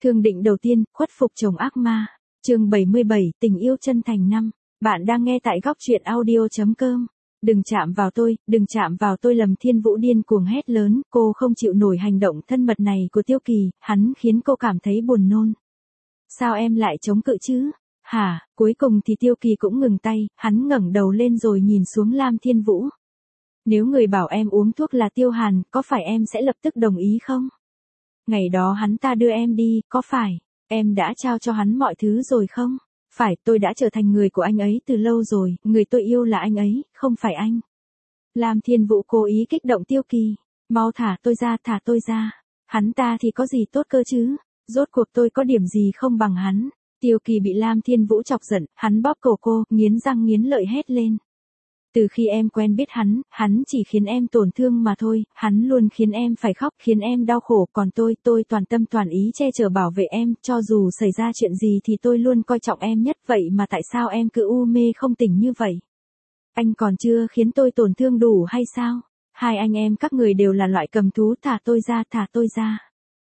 Thương định đầu tiên, khuất phục chồng ác ma. Chương 77, tình yêu chân thành năm. Bạn đang nghe tại góc truyện audio.com. Đừng chạm vào tôi, đừng chạm vào tôi. Lâm Thiên Vũ điên cuồng hét lớn, cô không chịu nổi hành động thân mật này của Tiêu Kỳ, hắn khiến cô cảm thấy buồn nôn. Sao em lại chống cự chứ? Hả? Cuối cùng thì Tiêu Kỳ cũng ngừng tay, hắn ngẩng đầu lên rồi nhìn xuống Lam Thiên Vũ. Nếu người bảo em uống thuốc là Tiêu Hàn, có phải em sẽ lập tức đồng ý không? Ngày đó hắn ta đưa em đi, có phải em đã trao cho hắn mọi thứ rồi không? Phải, tôi đã trở thành người của anh ấy từ lâu rồi, người tôi yêu là anh ấy, không phải anh. Lam Thiên Vũ cố ý kích động Tiêu Kỳ. Mau thả tôi ra, thả tôi ra. Hắn ta thì có gì tốt cơ chứ? Rốt cuộc tôi có điểm gì không bằng hắn? Tiêu Kỳ bị Lam Thiên Vũ chọc giận, hắn bóp cổ cô, nghiến răng nghiến lợi hét lên. Từ khi em quen biết hắn chỉ khiến em tổn thương mà thôi, hắn luôn khiến em phải khóc, khiến em đau khổ, còn tôi toàn tâm toàn ý che chở bảo vệ em, cho dù xảy ra chuyện gì thì tôi luôn coi trọng em nhất, vậy mà tại sao em cứ u mê không tỉnh như vậy? Anh còn chưa khiến tôi tổn thương đủ hay sao? Hai anh em các người đều là loại cầm thú, thả tôi ra, thả tôi ra.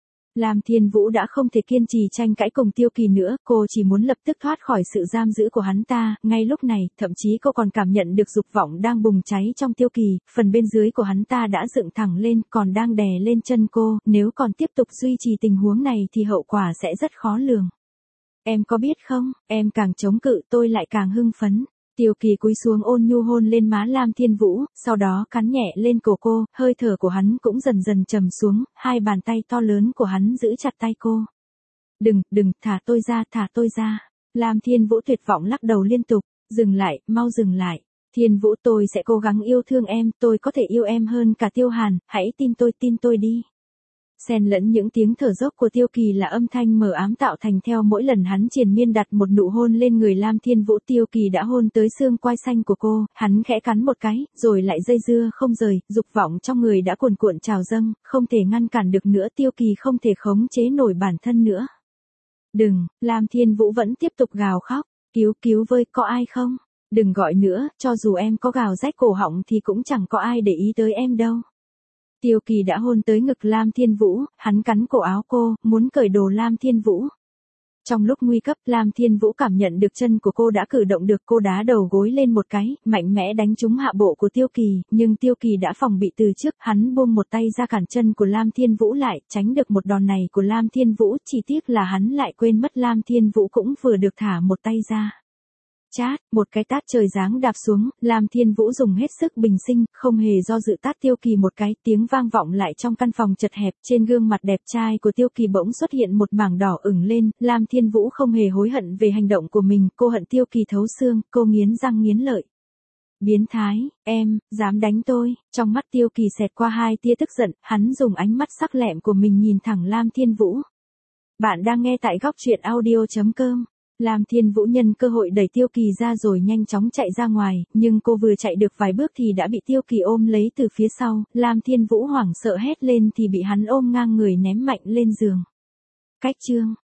Lam Thiên Vũ đã không thể kiên trì tranh cãi cùng Tiêu Kỳ nữa, cô chỉ muốn lập tức thoát khỏi sự giam giữ của hắn ta, ngay lúc này, thậm chí cô còn cảm nhận được dục vọng đang bùng cháy trong Tiêu Kỳ, phần bên dưới của hắn ta đã dựng thẳng lên, còn đang đè lên chân cô, nếu còn tiếp tục duy trì tình huống này thì hậu quả sẽ rất khó lường. Em có biết không, em càng chống cự tôi lại càng hưng phấn. Tiêu Kỳ cúi xuống ôn nhu hôn lên má Lam Thiên Vũ, sau đó cắn nhẹ lên cổ cô, hơi thở của hắn cũng dần dần trầm xuống, hai bàn tay to lớn của hắn giữ chặt tay cô. Đừng, thả tôi ra, thả tôi ra. Lam Thiên Vũ tuyệt vọng lắc đầu liên tục, dừng lại, mau dừng lại. Thiên Vũ, tôi sẽ cố gắng yêu thương em, tôi có thể yêu em hơn cả Tiêu Hàn, hãy tin tôi đi. Xen lẫn những tiếng thở dốc của Tiêu Kỳ là âm thanh mờ ám tạo thành theo mỗi lần hắn triền miên đặt một nụ hôn lên người Lam Thiên Vũ. Tiêu Kỳ đã hôn tới xương quai xanh của cô, hắn khẽ cắn một cái, rồi lại dây dưa không rời, dục vọng trong người đã cuồn cuộn trào dâng, không thể ngăn cản được nữa. Tiêu Kỳ không thể khống chế nổi bản thân nữa. Đừng, Lam Thiên Vũ vẫn tiếp tục gào khóc, cứu với, có ai không? Đừng gọi nữa, cho dù em có gào rách cổ họng thì cũng chẳng có ai để ý tới em đâu. Tiêu Kỳ đã hôn tới ngực Lam Thiên Vũ, hắn cắn cổ áo cô, muốn cởi đồ Lam Thiên Vũ. Trong lúc nguy cấp, Lam Thiên Vũ cảm nhận được chân của cô đã cử động được, cô đá đầu gối lên một cái, mạnh mẽ đánh trúng hạ bộ của Tiêu Kỳ, nhưng Tiêu Kỳ đã phòng bị từ trước, hắn buông một tay ra cản chân của Lam Thiên Vũ lại, tránh được một đòn này của Lam Thiên Vũ, chỉ tiếc là hắn lại quên mất Lam Thiên Vũ cũng vừa được thả một tay ra. Chát, một cái tát trời giáng đạp xuống, Lam Thiên Vũ dùng hết sức bình sinh, không hề do dự tát Tiêu Kỳ một cái, tiếng vang vọng lại trong căn phòng chật hẹp, trên gương mặt đẹp trai của Tiêu Kỳ bỗng xuất hiện một mảng đỏ ửng lên, Lam Thiên Vũ không hề hối hận về hành động của mình, cô hận Tiêu Kỳ thấu xương, cô nghiến răng nghiến lợi. Biến thái, em, dám đánh tôi, trong mắt Tiêu Kỳ xẹt qua hai tia tức giận, hắn dùng ánh mắt sắc lẹm của mình nhìn thẳng Lam Thiên Vũ. Bạn đang nghe tại góc truyện audio.com. Lam Thiên Vũ nhân cơ hội đẩy Tiêu Kỳ ra rồi nhanh chóng chạy ra ngoài, nhưng cô vừa chạy được vài bước thì đã bị Tiêu Kỳ ôm lấy từ phía sau, Lam Thiên Vũ hoảng sợ hét lên thì bị hắn ôm ngang người ném mạnh lên giường. Cách chương